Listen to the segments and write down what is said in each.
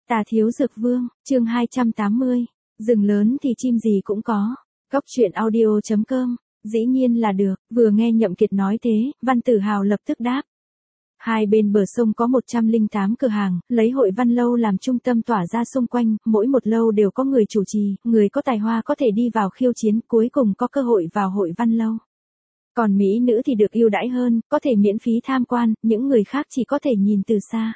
Tà Thiếu Dược Vương, chương 280. Rừng lớn thì chim gì cũng có. Cóc truyện audio.com. Dĩ nhiên là được. Vừa nghe Nhậm Kiệt nói thế, Văn Tử Hào lập tức đáp. Hai bên bờ sông có 108 cửa hàng, lấy Hội Văn Lâu làm trung tâm tỏa ra xung quanh, mỗi một lâu đều có người chủ trì, người có tài hoa có thể đi vào khiêu chiến, cuối cùng có cơ hội vào Hội Văn Lâu. Còn mỹ nữ thì được ưu đãi hơn, có thể miễn phí tham quan, những người khác chỉ có thể nhìn từ xa.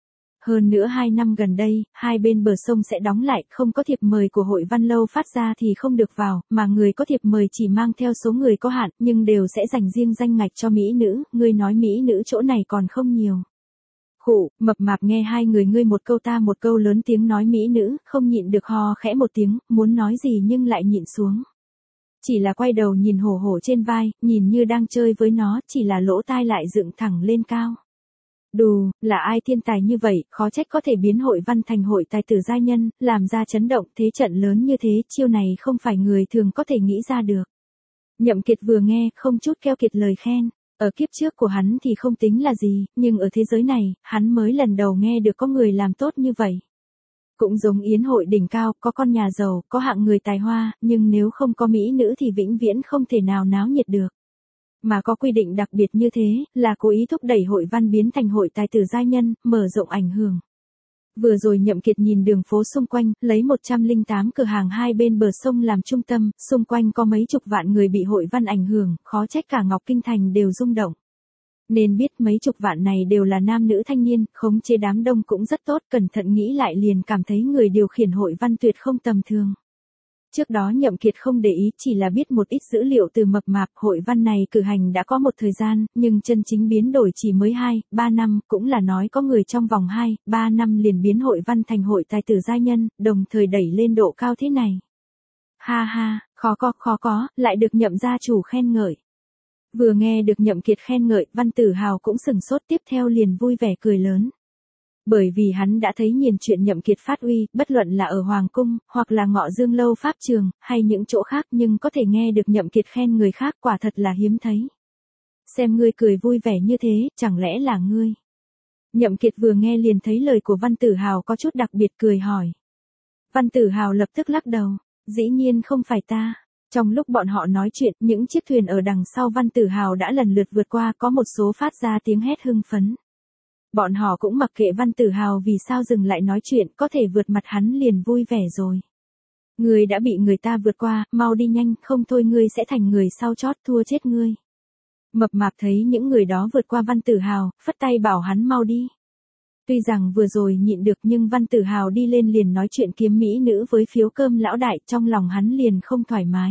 Hơn nữa 2 năm gần đây, hai bên bờ sông sẽ đóng lại, không có thiệp mời của Hội Văn Lâu phát ra thì không được vào, mà người có thiệp mời chỉ mang theo số người có hạn, nhưng đều sẽ dành riêng danh ngạch cho mỹ nữ, ngươi nói mỹ nữ chỗ này còn không nhiều. Khụ, mập mạp nghe hai người ngươi một câu ta một câu lớn tiếng nói mỹ nữ, không nhịn được ho khẽ một tiếng, muốn nói gì nhưng lại nhịn xuống. Chỉ là quay đầu nhìn hổ hổ trên vai, nhìn như đang chơi với nó, chỉ là lỗ tai lại dựng thẳng lên cao. Đù, là ai thiên tài như vậy, khó trách có thể biến Hội Văn thành hội tài tử giai nhân, làm ra chấn động thế trận lớn như thế, chiêu này không phải người thường có thể nghĩ ra được. Nhậm Kiệt vừa nghe, không chút keo kiệt lời khen, ở kiếp trước của hắn thì không tính là gì, nhưng ở thế giới này, hắn mới lần đầu nghe được có người làm tốt như vậy. Cũng giống yến hội đỉnh cao, có con nhà giàu, có hạng người tài hoa, nhưng nếu không có mỹ nữ thì vĩnh viễn không thể nào náo nhiệt được. Mà có quy định đặc biệt như thế, là cố ý thúc đẩy Hội Văn biến thành hội tài tử giai nhân, mở rộng ảnh hưởng. Vừa rồi Nhậm Kiệt nhìn đường phố xung quanh, lấy 108 cửa hàng hai bên bờ sông làm trung tâm, xung quanh có mấy chục vạn người bị Hội Văn ảnh hưởng, khó trách cả Ngọc Kinh Thành đều rung động. Nên biết mấy chục vạn này đều là nam nữ thanh niên, khống chế đám đông cũng rất tốt, cẩn thận nghĩ lại liền cảm thấy người điều khiển Hội Văn tuyệt không tầm thường. Trước đó Nhậm Kiệt không để ý, chỉ là biết một ít dữ liệu từ mập mạp, Hội Văn này cử hành đã có một thời gian, nhưng chân chính biến đổi chỉ mới 2-3 năm, cũng là nói có người trong vòng 2-3 năm liền biến Hội Văn thành hội tài tử giai nhân, đồng thời đẩy lên độ cao thế này. Ha ha, khó có, lại được Nhậm gia chủ khen ngợi. Vừa nghe được Nhậm Kiệt khen ngợi, Văn Tử Hào cũng sừng sốt, tiếp theo liền vui vẻ cười lớn. Bởi vì hắn đã thấy nhìn chuyện Nhậm Kiệt phát uy, bất luận là ở Hoàng Cung, hoặc là Ngọ Dương Lâu Pháp Trường, hay những chỗ khác, nhưng có thể nghe được Nhậm Kiệt khen người khác quả thật là hiếm thấy. Xem ngươi cười vui vẻ như thế, chẳng lẽ là ngươi? Nhậm Kiệt vừa nghe liền thấy lời của Văn Tử Hào có chút đặc biệt, cười hỏi. Văn Tử Hào lập tức lắc đầu, dĩ nhiên không phải ta. Trong lúc bọn họ nói chuyện, những chiếc thuyền ở đằng sau Văn Tử Hào đã lần lượt vượt qua, có một số phát ra tiếng hét hưng phấn. Bọn họ cũng mặc kệ Văn Tử Hào vì sao dừng lại nói chuyện, có thể vượt mặt hắn liền vui vẻ rồi. Ngươi đã bị người ta vượt qua, mau đi nhanh, không thôi ngươi sẽ thành người sau chót, thua chết ngươi. Mập mạp thấy những người đó vượt qua Văn Tử Hào, phất tay bảo hắn mau đi. Tuy rằng vừa rồi nhịn được nhưng Văn Tử Hào đi lên liền nói chuyện kiếm mỹ nữ với phiếu cơm lão đại, trong lòng hắn liền không thoải mái.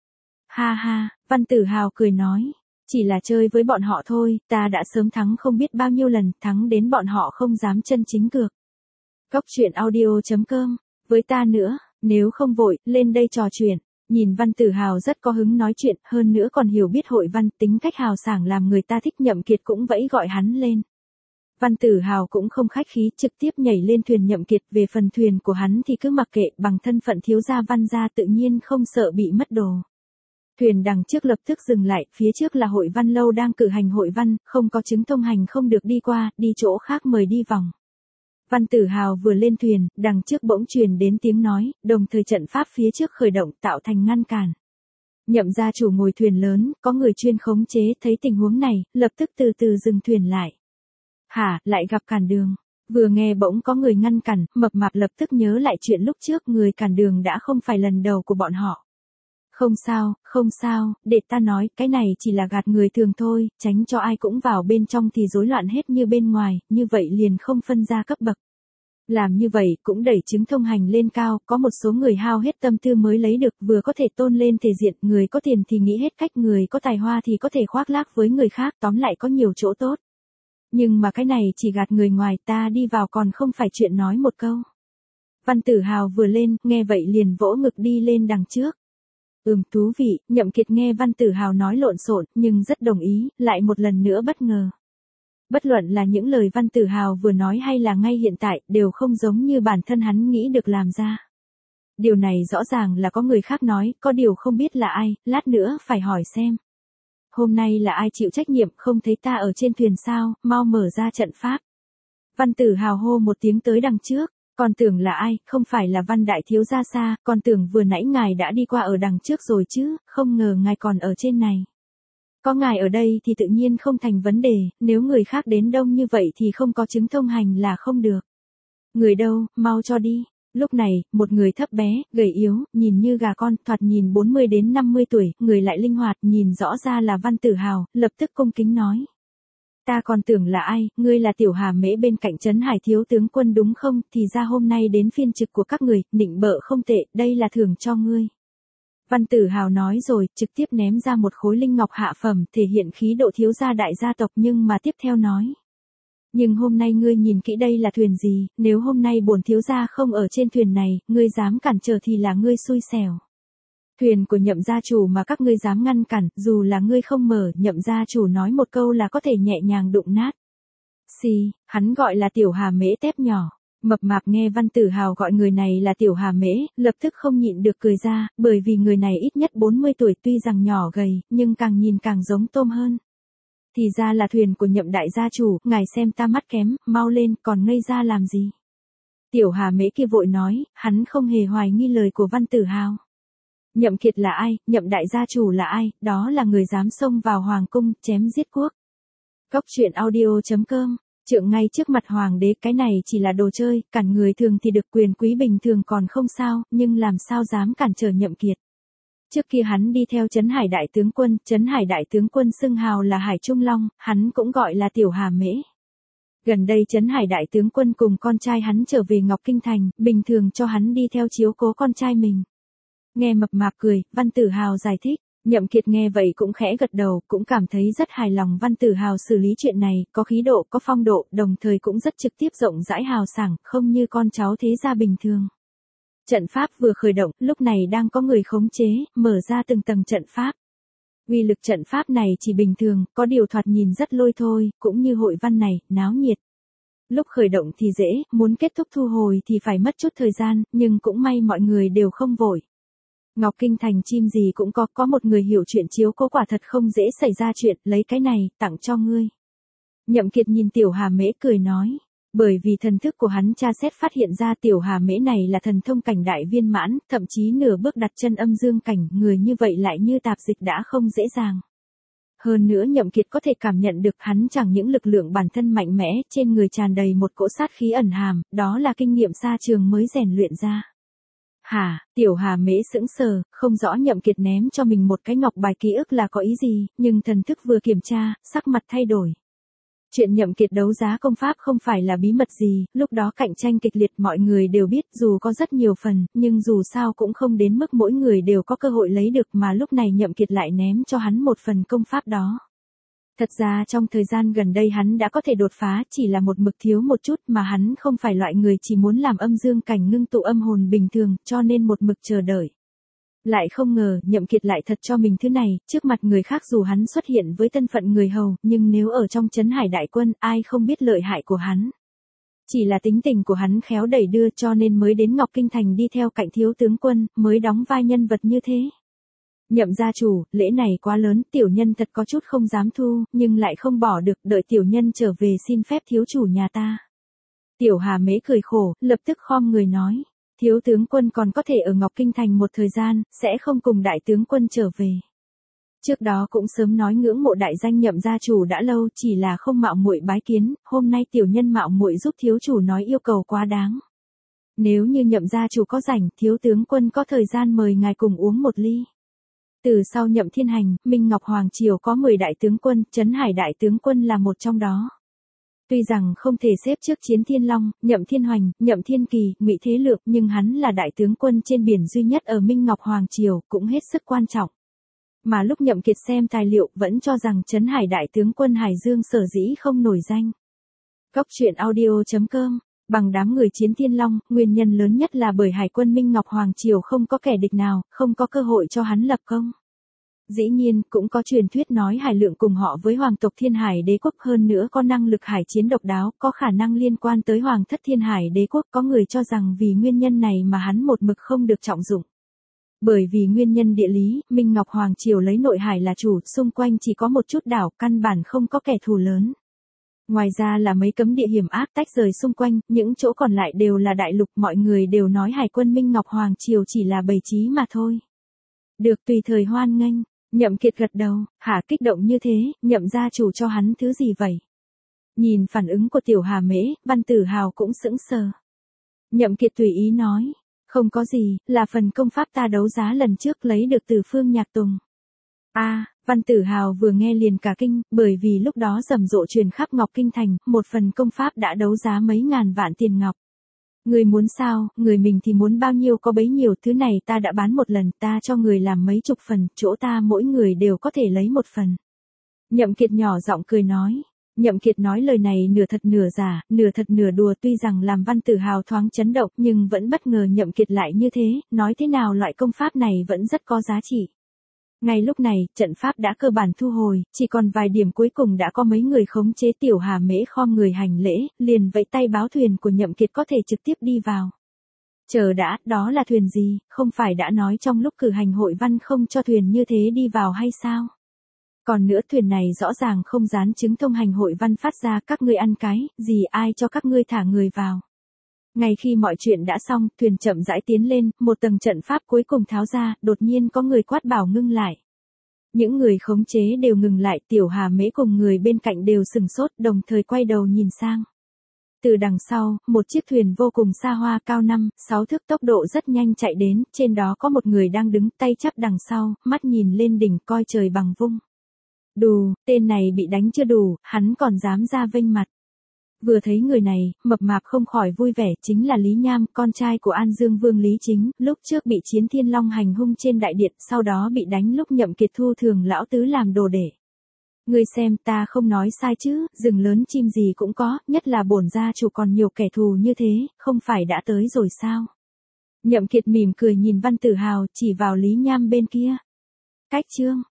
Ha ha, Văn Tử Hào cười nói. Chỉ là chơi với bọn họ thôi, ta đã sớm thắng không biết bao nhiêu lần, thắng đến bọn họ không dám chân chính cược. Cóc truyện audio.com, với ta nữa, nếu không vội, lên đây trò chuyện. Nhìn Văn Tử Hào rất có hứng nói chuyện, hơn nữa còn hiểu biết Hội Văn, tính cách hào sảng làm người ta thích. Nhậm Kiệt cũng vẫy gọi hắn lên. Văn Tử Hào cũng không khách khí, trực tiếp nhảy lên thuyền Nhậm Kiệt. Về phần thuyền của hắn thì cứ mặc kệ, bằng thân phận thiếu gia Văn gia tự nhiên không sợ bị mất đồ. Thuyền đằng trước lập tức dừng lại, phía trước là Hội Văn Lâu đang cử hành hội văn, không có chứng thông hành không được đi qua, đi chỗ khác mời đi vòng. Văn Tử Hào vừa lên thuyền, đằng trước bỗng truyền đến tiếng nói, đồng thời trận pháp phía trước khởi động tạo thành ngăn cản. Nhậm gia chủ ngồi thuyền lớn, có người chuyên khống chế, thấy tình huống này, lập tức từ từ dừng thuyền lại. Hả, lại gặp cản đường. Vừa nghe bỗng có người ngăn cản, mập mạp lập tức nhớ lại chuyện lúc trước, người cản đường đã không phải lần đầu của bọn họ. Không sao, để ta nói, cái này chỉ là gạt người thường thôi, tránh cho ai cũng vào bên trong thì rối loạn hết như bên ngoài, như vậy liền không phân ra cấp bậc. Làm như vậy cũng đẩy chứng thông hành lên cao, có một số người hao hết tâm tư mới lấy được, vừa có thể tôn lên thể diện, người có tiền thì nghĩ hết cách, người có tài hoa thì có thể khoác lác với người khác, tóm lại có nhiều chỗ tốt. Nhưng mà cái này chỉ gạt người ngoài, ta đi vào còn không phải chuyện nói một câu. Văn Tử Hào vừa lên, nghe vậy liền vỗ ngực đi lên đằng trước. Thú vị, Nhậm Kiệt nghe Văn Tử Hào nói lộn xộn, nhưng rất đồng ý, lại một lần nữa bất ngờ. Bất luận là những lời Văn Tử Hào vừa nói hay là ngay hiện tại, đều không giống như bản thân hắn nghĩ được làm ra. Điều này rõ ràng là có người khác nói, có điều không biết là ai, lát nữa phải hỏi xem. Hôm nay là ai chịu trách nhiệm, không thấy ta ở trên thuyền sao, mau mở ra trận pháp. Văn Tử Hào hô một tiếng tới đằng trước. Còn tưởng là ai, không phải là Văn đại thiếu gia xa, còn tưởng vừa nãy ngài đã đi qua ở đằng trước rồi chứ, không ngờ ngài còn ở trên này. Có ngài ở đây thì tự nhiên không thành vấn đề, nếu người khác đến đông như vậy thì không có chứng thông hành là không được. Người đâu, mau cho đi. Lúc này, một người thấp bé, gầy yếu, nhìn như gà con, thoạt nhìn 40 đến 50 tuổi, người lại linh hoạt, nhìn rõ ra là Văn Tử Hào, lập tức cung kính nói. Ta còn tưởng là ai, ngươi là Tiểu Hà Mễ bên cạnh Trấn Hải thiếu tướng quân đúng không, thì ra hôm nay đến phiên trực của các người, nịnh bợ không tệ, đây là thưởng cho ngươi. Văn Tử Hào nói rồi, trực tiếp ném ra một khối linh ngọc hạ phẩm, thể hiện khí độ thiếu gia đại gia tộc nhưng mà tiếp theo nói. Nhưng hôm nay ngươi nhìn kỹ đây là thuyền gì, nếu hôm nay bổn thiếu gia không ở trên thuyền này, ngươi dám cản trở thì là ngươi xui xẻo. Thuyền của Nhậm gia chủ mà các ngươi dám ngăn cản, dù là ngươi không mở, Nhậm gia chủ nói một câu là có thể nhẹ nhàng đụng nát. Xì, hắn gọi là Tiểu Hà Mễ tép nhỏ. Mập mạp nghe Văn Tử Hào gọi người này là Tiểu Hà Mễ, lập tức không nhịn được cười ra, bởi vì người này ít nhất 40 tuổi tuy rằng nhỏ gầy, nhưng càng nhìn càng giống tôm hơn. Thì ra là thuyền của Nhậm đại gia chủ, ngài xem ta mắt kém, mau lên, còn ngây ra làm gì? Tiểu Hà Mễ kia vội nói, hắn không hề hoài nghi lời của Văn Tử Hào. Nhậm Kiệt là ai, Nhậm đại gia chủ là ai, đó là người dám xông vào hoàng cung, chém giết quốc. Cốc truyện audio.com, trượng ngay trước mặt hoàng đế, cái này chỉ là đồ chơi, cản người thường thì được, quyền quý bình thường còn không sao, nhưng làm sao dám cản trở Nhậm Kiệt. Trước kia hắn đi theo Trấn Hải đại tướng quân xưng hào là Hải Trung Long, hắn cũng gọi là Tiểu Hà Mễ. Gần đây Trấn Hải đại tướng quân cùng con trai hắn trở về Ngọc Kinh Thành, bình thường cho hắn đi theo chiếu cố con trai mình. Nghe mập mạp cười, Văn Tử Hào giải thích, Nhậm Kiệt nghe vậy cũng khẽ gật đầu, cũng cảm thấy rất hài lòng Văn Tử Hào xử lý chuyện này, có khí độ, có phong độ, đồng thời cũng rất trực tiếp rộng rãi hào sảng, không như con cháu thế gia bình thường. Trận pháp vừa khởi động, lúc này đang có người khống chế, mở ra từng tầng trận pháp. Uy lực trận pháp này chỉ bình thường, có điều thoạt nhìn rất lôi thôi, cũng như hội văn này, náo nhiệt. Lúc khởi động thì dễ, muốn kết thúc thu hồi thì phải mất chút thời gian, nhưng cũng may mọi người đều không vội. Ngọc Kinh Thành chim gì cũng có một người hiểu chuyện chiếu cố quả thật không dễ xảy ra chuyện, lấy cái này, tặng cho ngươi. Nhậm Kiệt nhìn Tiểu Hà Mễ cười nói. Bởi vì thần thức của hắn tra xét phát hiện ra Tiểu Hà Mễ này là thần thông cảnh đại viên mãn, thậm chí nửa bước đặt chân âm dương cảnh, người như vậy lại như tạp dịch đã không dễ dàng. Hơn nữa Nhậm Kiệt có thể cảm nhận được hắn chẳng những lực lượng bản thân mạnh mẽ, trên người tràn đầy một cỗ sát khí ẩn hàm, đó là kinh nghiệm xa trường mới rèn luyện ra. Hả, Tiểu Hà Mễ sững sờ, không rõ Nhậm Kiệt ném cho mình một cái ngọc bài ký ức là có ý gì, nhưng thần thức vừa kiểm tra, sắc mặt thay đổi. Chuyện Nhậm Kiệt đấu giá công pháp không phải là bí mật gì, lúc đó cạnh tranh kịch liệt mọi người đều biết, dù có rất nhiều phần, nhưng dù sao cũng không đến mức mỗi người đều có cơ hội lấy được, mà lúc này Nhậm Kiệt lại ném cho hắn một phần công pháp đó. Thật ra trong thời gian gần đây hắn đã có thể đột phá, chỉ là một mực thiếu một chút, mà hắn không phải loại người chỉ muốn làm âm dương cảnh ngưng tụ âm hồn bình thường, cho nên một mực chờ đợi. Lại không ngờ, Nhậm Kiệt lại thật cho mình thứ này, trước mặt người khác dù hắn xuất hiện với thân phận người hầu, nhưng nếu ở trong Trấn Hải đại quân, ai không biết lợi hại của hắn. Chỉ là tính tình của hắn khéo đẩy đưa cho nên mới đến Ngọc Kinh Thành đi theo cạnh thiếu tướng quân, mới đóng vai nhân vật như thế. Nhậm gia chủ, lễ này quá lớn, tiểu nhân thật có chút không dám thu, nhưng lại không bỏ được, đợi tiểu nhân trở về xin phép thiếu chủ nhà ta. Tiểu Hà Mễ cười khổ, lập tức khom người nói. Thiếu tướng quân còn có thể ở Ngọc Kinh Thành một thời gian, sẽ không cùng đại tướng quân trở về. Trước đó cũng sớm nói ngưỡng mộ đại danh Nhậm gia chủ đã lâu, chỉ là không mạo muội bái kiến, hôm nay tiểu nhân mạo muội giúp thiếu chủ nói yêu cầu quá đáng. Nếu như Nhậm gia chủ có rảnh, thiếu tướng quân có thời gian mời ngài cùng uống một ly. Từ sau Nhậm Thiên Hành, Minh Ngọc Hoàng Triều có 10 đại tướng quân, Trấn Hải đại tướng quân là một trong đó. Tuy rằng không thể xếp trước Chiến Thiên Long, Nhậm Thiên Hoành, Nhậm Thiên Kỳ, Ngụy Thế Lược, nhưng hắn là đại tướng quân trên biển duy nhất ở Minh Ngọc Hoàng Triều, cũng hết sức quan trọng. Mà lúc Nhậm Kiệt xem tài liệu vẫn cho rằng Trấn Hải đại tướng quân Hải Dương sở dĩ không nổi danh. Cốc truyện audio.com, bằng đám người Chiến Thiên Long, nguyên nhân lớn nhất là bởi Hải quân Minh Ngọc Hoàng Triều không có kẻ địch nào, không có cơ hội cho hắn lập công. Dĩ nhiên, cũng có truyền thuyết nói Hải Lượng cùng họ với hoàng tộc Thiên Hải Đế quốc, hơn nữa có năng lực hải chiến độc đáo, có khả năng liên quan tới hoàng thất Thiên Hải Đế quốc, có người cho rằng vì nguyên nhân này mà hắn một mực không được trọng dụng. Bởi vì nguyên nhân địa lý, Minh Ngọc Hoàng Triều lấy nội hải là chủ, xung quanh chỉ có một chút đảo, căn bản không có kẻ thù lớn. Ngoài ra là mấy cấm địa hiểm ác tách rời xung quanh, những chỗ còn lại đều là đại lục, mọi người đều nói Hải quân Minh Ngọc Hoàng Triều chỉ là bầy trí mà thôi. Được, tùy thời hoan nghênh. Nhậm Kiệt gật đầu, hả, kích động như thế, Nhậm gia chủ cho hắn thứ gì vậy? Nhìn phản ứng của Tiểu Hà Mễ, Văn Tử Hào cũng sững sờ. Nhậm Kiệt tùy ý nói, không có gì, là phần công pháp ta đấu giá lần trước lấy được từ Phương Nhạc Tùng. Văn Tử Hào vừa nghe liền cả kinh, bởi vì lúc đó rầm rộ truyền khắp Ngọc Kinh Thành, một phần công pháp đã đấu giá mấy ngàn vạn tiền ngọc. Người muốn sao, người mình thì muốn bao nhiêu có bấy nhiêu, thứ này ta đã bán một lần, ta cho người làm mấy chục phần, chỗ ta mỗi người đều có thể lấy một phần. Nhậm Kiệt nhỏ giọng cười nói. Nhậm Kiệt nói lời này nửa thật nửa giả, nửa thật nửa đùa, tuy rằng làm Văn Tử Hào thoáng chấn động nhưng vẫn bất ngờ Nhậm Kiệt lại như thế, nói thế nào loại công pháp này vẫn rất có giá trị. Ngay lúc này, trận pháp đã cơ bản thu hồi, chỉ còn vài điểm cuối cùng đã có mấy người khống chế Tiểu Hà Mễ khom người hành lễ, liền vẫy tay báo thuyền của Nhậm Kiệt có thể trực tiếp đi vào. Chờ đã, đó là thuyền gì, không phải đã nói trong lúc cử hành hội văn không cho thuyền như thế đi vào hay sao? Còn nữa, thuyền này rõ ràng không dán chứng thông hành hội văn phát ra, các ngươi ăn cái gì, ai cho các ngươi thả người vào. Ngay khi mọi chuyện đã xong, thuyền chậm rãi tiến lên, một tầng trận pháp cuối cùng tháo ra, đột nhiên có người quát bảo ngưng lại. Những người khống chế đều ngừng lại, Tiểu Hà Mễ cùng người bên cạnh đều sừng sốt, đồng thời quay đầu nhìn sang. Từ đằng sau, một chiếc thuyền vô cùng xa hoa cao 5-6 thước tốc độ rất nhanh chạy đến, trên đó có một người đang đứng tay chắp đằng sau, mắt nhìn lên đỉnh coi trời bằng vung. Đù, tên này bị đánh chưa đủ, hắn còn dám ra vênh mặt. Vừa thấy người này, mập mạp không khỏi vui vẻ, chính là Lý Nham, con trai của An Dương Vương Lý Chính, lúc trước bị Chiến Thiên Long hành hung trên đại điện, sau đó bị đánh lúc Nhậm Kiệt thu thường lão tứ làm đồ để. Ngươi xem, ta không nói sai chứ, rừng lớn chim gì cũng có, nhất là bổn gia chủ còn nhiều kẻ thù như thế, không phải đã tới rồi sao? Nhậm Kiệt mỉm cười nhìn Văn Tử Hào, chỉ vào Lý Nham bên kia. Cách chương